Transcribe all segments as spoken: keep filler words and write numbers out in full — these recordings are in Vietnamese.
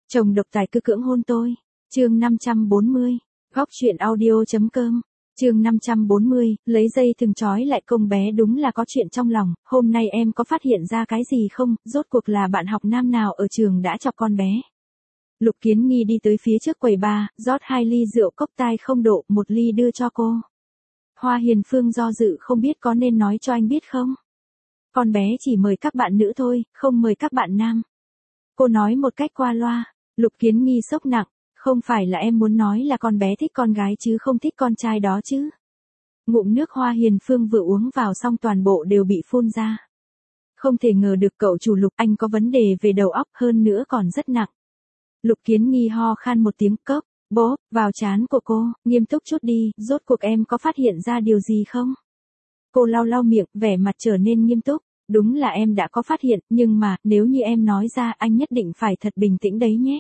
Chồng độc tài cứ cưỡng hôn tôi. Chương năm trăm bốn mươi. Góc truyện audio.com. Chương năm trăm bốn mươi, lấy dây thừng trói lại công bé đúng là có chuyện trong lòng, hôm nay em có phát hiện ra cái gì không, rốt cuộc là bạn học nam nào ở trường đã chọc con bé. Lục Kiến Nghi đi tới phía trước quầy bar, rót hai ly rượu cốc tai không độ, một ly đưa cho cô. Hoa Hiền Phương do dự không biết có nên nói cho anh biết không. Con bé chỉ mời các bạn nữ thôi, không mời các bạn nam. Cô nói một cách qua loa. Lục Kiến Nghi sốc nặng. Không phải là em muốn nói là con bé thích con gái chứ không thích con trai đó chứ. Ngụm nước Hoa Hiền Phương vừa uống vào xong toàn bộ đều bị phun ra. Không thể ngờ được cậu chủ Lục anh có vấn đề về đầu óc hơn nữa còn rất nặng. Lục Kiến Nghi ho khan một tiếng cốc, bố, vào trán của cô, nghiêm túc chút đi, rốt cuộc em có phát hiện ra điều gì không? Cô lau lau miệng, vẻ mặt trở nên nghiêm túc. Đúng là em đã có phát hiện, nhưng mà, nếu như em nói ra anh nhất định phải thật bình tĩnh đấy nhé.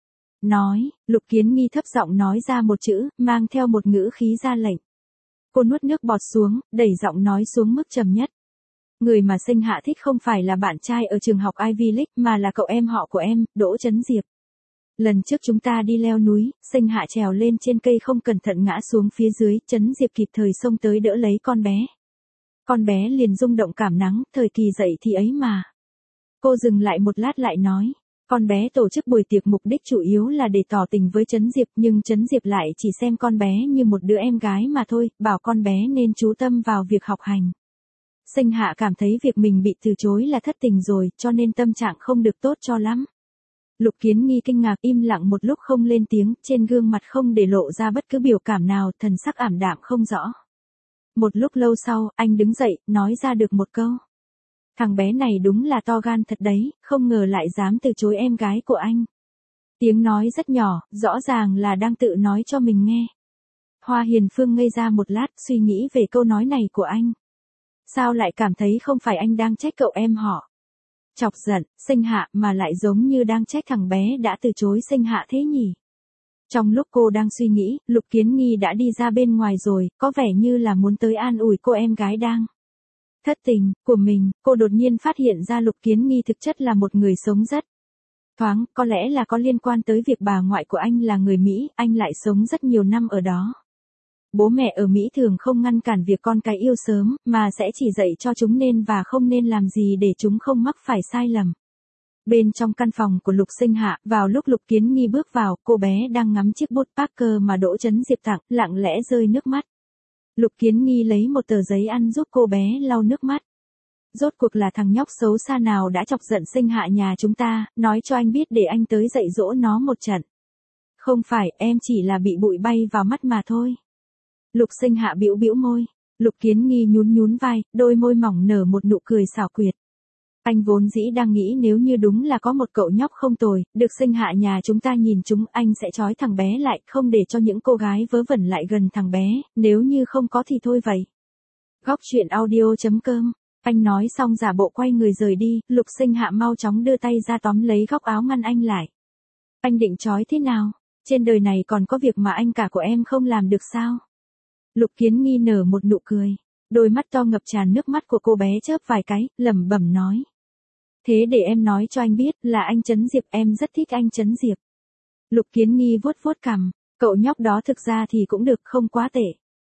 Nói, Lục Kiến Nghi thấp giọng nói ra một chữ, mang theo một ngữ khí ra lệnh. Cô nuốt nước bọt xuống, đẩy giọng nói xuống mức trầm nhất. Người mà Sinh Hạ thích không phải là bạn trai ở trường học Ivy League mà là cậu em họ của em, Đỗ Chấn Diệp. Lần trước chúng ta đi leo núi, Sinh Hạ trèo lên trên cây không cẩn thận ngã xuống phía dưới, Chấn Diệp kịp thời xông tới đỡ lấy con bé. Con bé liền rung động cảm nắng, thời kỳ dậy thì ấy mà. Cô dừng lại một lát lại nói. Con bé tổ chức buổi tiệc mục đích chủ yếu là để tỏ tình với Trấn Diệp, nhưng Trấn Diệp lại chỉ xem con bé như một đứa em gái mà thôi, bảo con bé nên chú tâm vào việc học hành. Sinh Hạ cảm thấy việc mình bị từ chối là thất tình rồi, cho nên tâm trạng không được tốt cho lắm. Lục Kiến Nghi kinh ngạc im lặng một lúc không lên tiếng, trên gương mặt không để lộ ra bất cứ biểu cảm nào, thần sắc ảm đạm không rõ. Một lúc lâu sau, anh đứng dậy, nói ra được một câu. Thằng bé này đúng là to gan thật đấy, không ngờ lại dám từ chối em gái của anh. Tiếng nói rất nhỏ, rõ ràng là đang tự nói cho mình nghe. Hoa Hiền Phương ngây ra một lát, suy nghĩ về câu nói này của anh. Sao lại cảm thấy không phải anh đang trách cậu em họ? Chọc giận, Sinh Hạ mà lại giống như đang trách thằng bé đã từ chối Sinh Hạ thế nhỉ? Trong lúc cô đang suy nghĩ, Lục Kiến Nghi đã đi ra bên ngoài rồi, có vẻ như là muốn tới an ủi cô em gái đang thất tình của mình. Cô đột nhiên phát hiện ra Lục Kiến Nghi thực chất là một người sống rất thoáng, có lẽ là có liên quan tới việc bà ngoại của anh là người Mỹ, anh lại sống rất nhiều năm ở đó. Bố mẹ ở Mỹ thường không ngăn cản việc con cái yêu sớm, mà sẽ chỉ dạy cho chúng nên và không nên làm gì để chúng không mắc phải sai lầm. Bên trong căn phòng của Lục Sinh Hạ, vào lúc Lục Kiến Nghi bước vào, cô bé đang ngắm chiếc bút Parker mà Đỗ Chấn Diệp tặng, lặng lẽ rơi nước mắt. Lục Kiến Nghi lấy một tờ giấy ăn giúp cô bé lau nước mắt. Rốt cuộc là thằng nhóc xấu xa nào đã chọc giận Sinh Hạ nhà chúng ta, nói cho anh biết để anh tới dạy dỗ nó một trận. Không phải, em chỉ là bị bụi bay vào mắt mà thôi. Lục Sinh Hạ bĩu bĩu môi. Lục Kiến Nghi nhún nhún vai, đôi môi mỏng nở một nụ cười xảo quyệt. Anh vốn dĩ đang nghĩ nếu như đúng là có một cậu nhóc không tồi, được Sinh Hạ nhà chúng ta nhìn chúng, anh sẽ trói thằng bé lại, không để cho những cô gái vớ vẩn lại gần thằng bé, nếu như không có thì thôi vậy. Góc truyện audio.com. Anh nói xong giả bộ quay người rời đi, Lục Sinh Hạ mau chóng đưa tay ra tóm lấy góc áo ngăn anh lại. Anh định trói thế nào? Trên đời này còn có việc mà anh cả của em không làm được sao? Lục Kiến Nghi nở một nụ cười. Đôi mắt to ngập tràn nước mắt của cô bé chớp vài cái, lẩm bẩm nói. Thế để em nói cho anh biết là anh Trấn Diệp, em rất thích anh Trấn Diệp. Lục Kiến Nghi vuốt vuốt cằm, cậu nhóc đó thực ra thì cũng được, không quá tệ.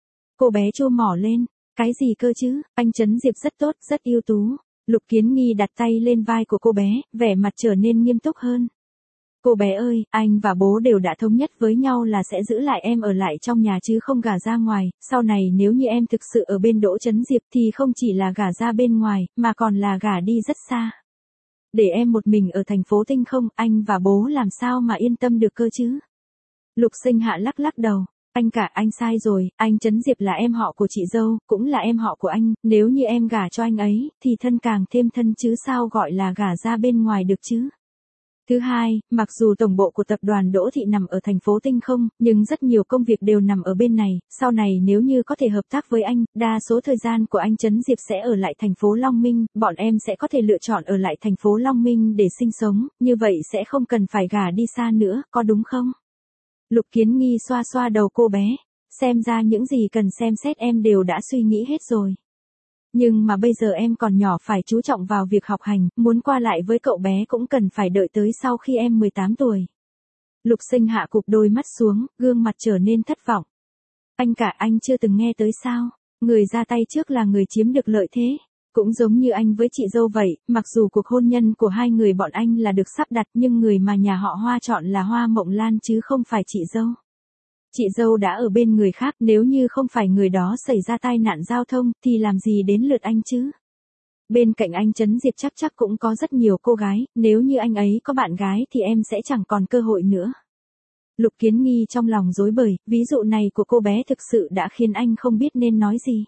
Cô bé chua mỏ lên, cái gì cơ chứ, anh Trấn Diệp rất tốt, rất ưu tú. Lục Kiến Nghi đặt tay lên vai của cô bé, vẻ mặt trở nên nghiêm túc hơn. Cô bé ơi, anh và bố đều đã thống nhất với nhau là sẽ giữ lại em ở lại trong nhà chứ không gả ra ngoài, sau này nếu như em thực sự ở bên Đỗ Chấn Diệp thì không chỉ là gả ra bên ngoài, mà còn là gả đi rất xa. Để em một mình ở thành phố Tinh không, anh và bố làm sao mà yên tâm được cơ chứ? Lục Sinh Hạ lắc lắc đầu, anh cả anh sai rồi, anh Trấn Diệp là em họ của chị dâu, cũng là em họ của anh, nếu như em gả cho anh ấy, thì thân càng thêm thân chứ sao gọi là gả ra bên ngoài được chứ? Thứ hai, mặc dù tổng bộ của tập đoàn Đỗ Thị nằm ở thành phố Tinh không, nhưng rất nhiều công việc đều nằm ở bên này, sau này nếu như có thể hợp tác với anh, đa số thời gian của anh Trấn Diệp sẽ ở lại thành phố Long Minh, bọn em sẽ có thể lựa chọn ở lại thành phố Long Minh để sinh sống, như vậy sẽ không cần phải gả đi xa nữa, có đúng không? Lục Kiến Nghi xoa xoa đầu cô bé, xem ra những gì cần xem xét em đều đã suy nghĩ hết rồi. Nhưng mà bây giờ em còn nhỏ phải chú trọng vào việc học hành, muốn qua lại với cậu bé cũng cần phải đợi tới sau khi em mười tám tuổi. Lục Sinh hạ cụp đôi mắt xuống, gương mặt trở nên thất vọng. Anh cả anh chưa từng nghe tới sao? Người ra tay trước là người chiếm được lợi thế. Cũng giống như anh với chị dâu vậy, mặc dù cuộc hôn nhân của hai người bọn anh là được sắp đặt nhưng người mà nhà họ Hoa chọn là Hoa Mộng Lan chứ không phải chị dâu. Chị dâu đã ở bên người khác, nếu như không phải người đó xảy ra tai nạn giao thông thì làm gì đến lượt anh chứ? Bên cạnh anh Trấn Diệp chắc chắc cũng có rất nhiều cô gái, nếu như anh ấy có bạn gái thì em sẽ chẳng còn cơ hội nữa. Lục Kiến Nghi trong lòng rối bời, ví dụ này của cô bé thực sự đã khiến anh không biết nên nói gì.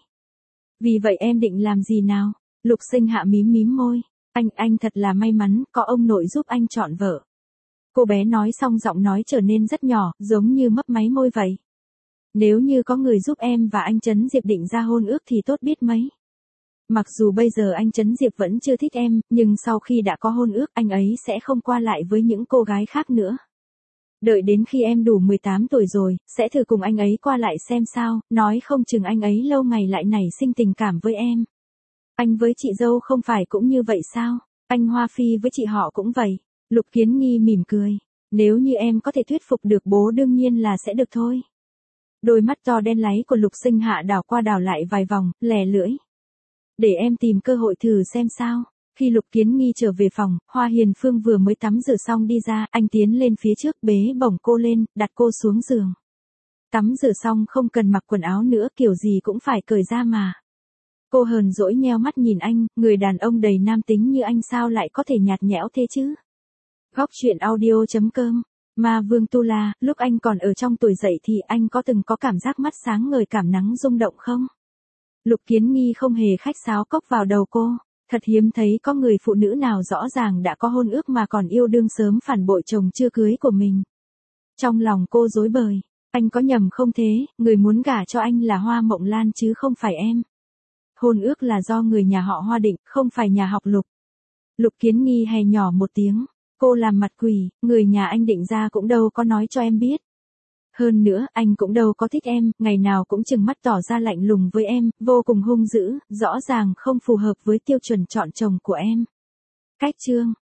Vì vậy em định làm gì nào? Lục Sinh hạ mím mím môi. Anh, anh thật là may mắn, có ông nội giúp anh chọn vợ. Cô bé nói xong giọng nói trở nên rất nhỏ, giống như mấp máy môi vậy. Nếu như có người giúp em và anh Trấn Diệp định ra hôn ước thì tốt biết mấy. Mặc dù bây giờ anh Trấn Diệp vẫn chưa thích em, nhưng sau khi đã có hôn ước anh ấy sẽ không qua lại với những cô gái khác nữa. Đợi đến khi em đủ mười tám tuổi rồi, sẽ thử cùng anh ấy qua lại xem sao, nói không chừng anh ấy lâu ngày lại nảy sinh tình cảm với em. Anh với chị dâu không phải cũng như vậy sao? Anh Hoa Phi với chị họ cũng vậy. Lục Kiến Nghi mỉm cười. Nếu như em có thể thuyết phục được bố đương nhiên là sẽ được thôi. Đôi mắt to đen láy của Lục Sinh hạ đảo qua đảo lại vài vòng, lè lưỡi. Để em tìm cơ hội thử xem sao. Khi Lục Kiến Nghi trở về phòng, Hoa Hiền Phương vừa mới tắm rửa xong đi ra, anh tiến lên phía trước bế bổng cô lên, đặt cô xuống giường. Tắm rửa xong không cần mặc quần áo nữa, kiểu gì cũng phải cởi ra mà. Cô hờn dỗi nheo mắt nhìn anh, người đàn ông đầy nam tính như anh sao lại có thể nhạt nhẽo thế chứ? Góc truyện audio chấm com. Ma Vương Tu La, lúc anh còn ở trong tuổi dậy thì anh có từng có cảm giác mắt sáng ngời cảm nắng rung động không? Lục Kiến Nghi không hề khách sáo cốc vào đầu cô. Thật hiếm thấy có người phụ nữ nào rõ ràng đã có hôn ước mà còn yêu đương sớm phản bội chồng chưa cưới của mình. Trong lòng cô rối bời. Anh có nhầm không thế, người muốn gả cho anh là Hoa Mộng Lan chứ không phải em. Hôn ước là do người nhà họ Hoa định, không phải nhà học Lục. Lục Kiến Nghi hè nhỏ một tiếng. Cô làm mặt quỷ, người nhà anh định ra cũng đâu có nói cho em biết. Hơn nữa, anh cũng đâu có thích em, ngày nào cũng chừng mắt tỏ ra lạnh lùng với em, vô cùng hung dữ, rõ ràng không phù hợp với tiêu chuẩn chọn chồng của em. Cách chương